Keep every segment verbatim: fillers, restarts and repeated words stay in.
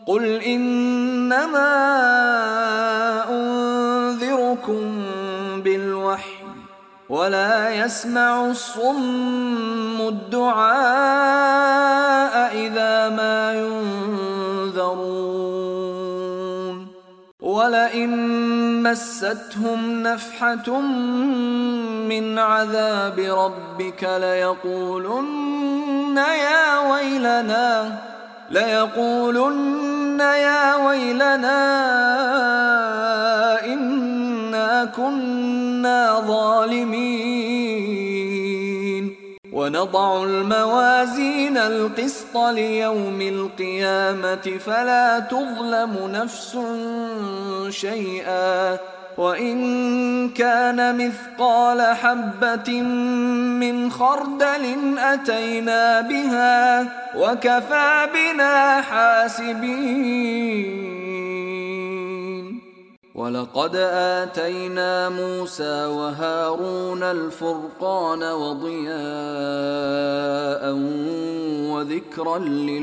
قل إنما أنذركم بالوحي ولا يسمع الصم الدعاء إذا ما ينذرون ولئن مستهم نفحة من عذاب ربك ليقولن يا ويلنا ليقولن يا ويلنا إنا كنا ظالمين ونضع الموازين القسط ليوم القيامة فلا تظلم نفس شيئا وإن كان مثقال حبة من خردل أتينا بها وكفى بنا حاسبين ولقد آتينا موسى وهارون الفرقان وضياء وذكرا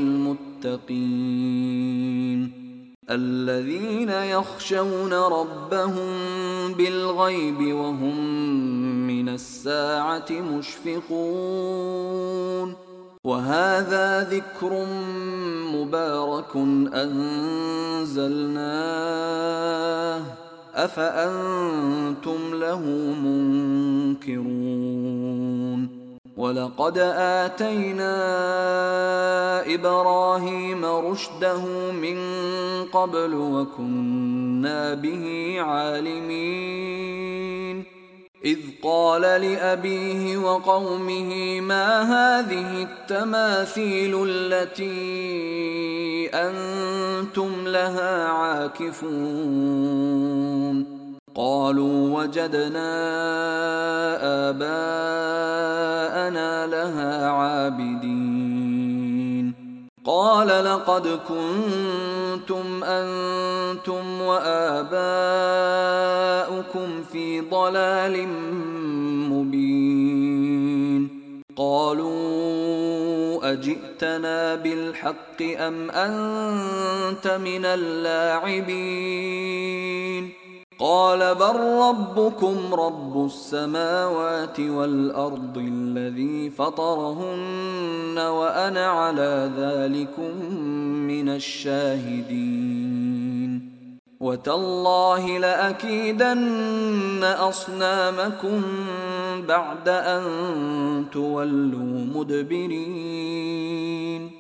للمتقين الذين يخشون ربهم بالغيب وهم من الساعة مشفقون وهذا ذكر مبارك أنزلناه أفأنتم له منكرون ولقد آتينا إبراهيم رشده من قبل وكنا به عالمين إذ قال لأبيه وقومه ما هذه التماثيل التي أنتم لها عاكفون قالوا وجدنا آباءنا لها عابدين قال لقد كنتم أنتم وآباؤكم في ضلال مبين قالوا أجئتنا بالحق أم أنت من اللاعبين قال بل ربكم رب السماوات والأرض الذي فطرهن وأنا على ذلكم من الشاهدين وتالله لأكيدن أصنامكم بعد أن تولوا مدبرين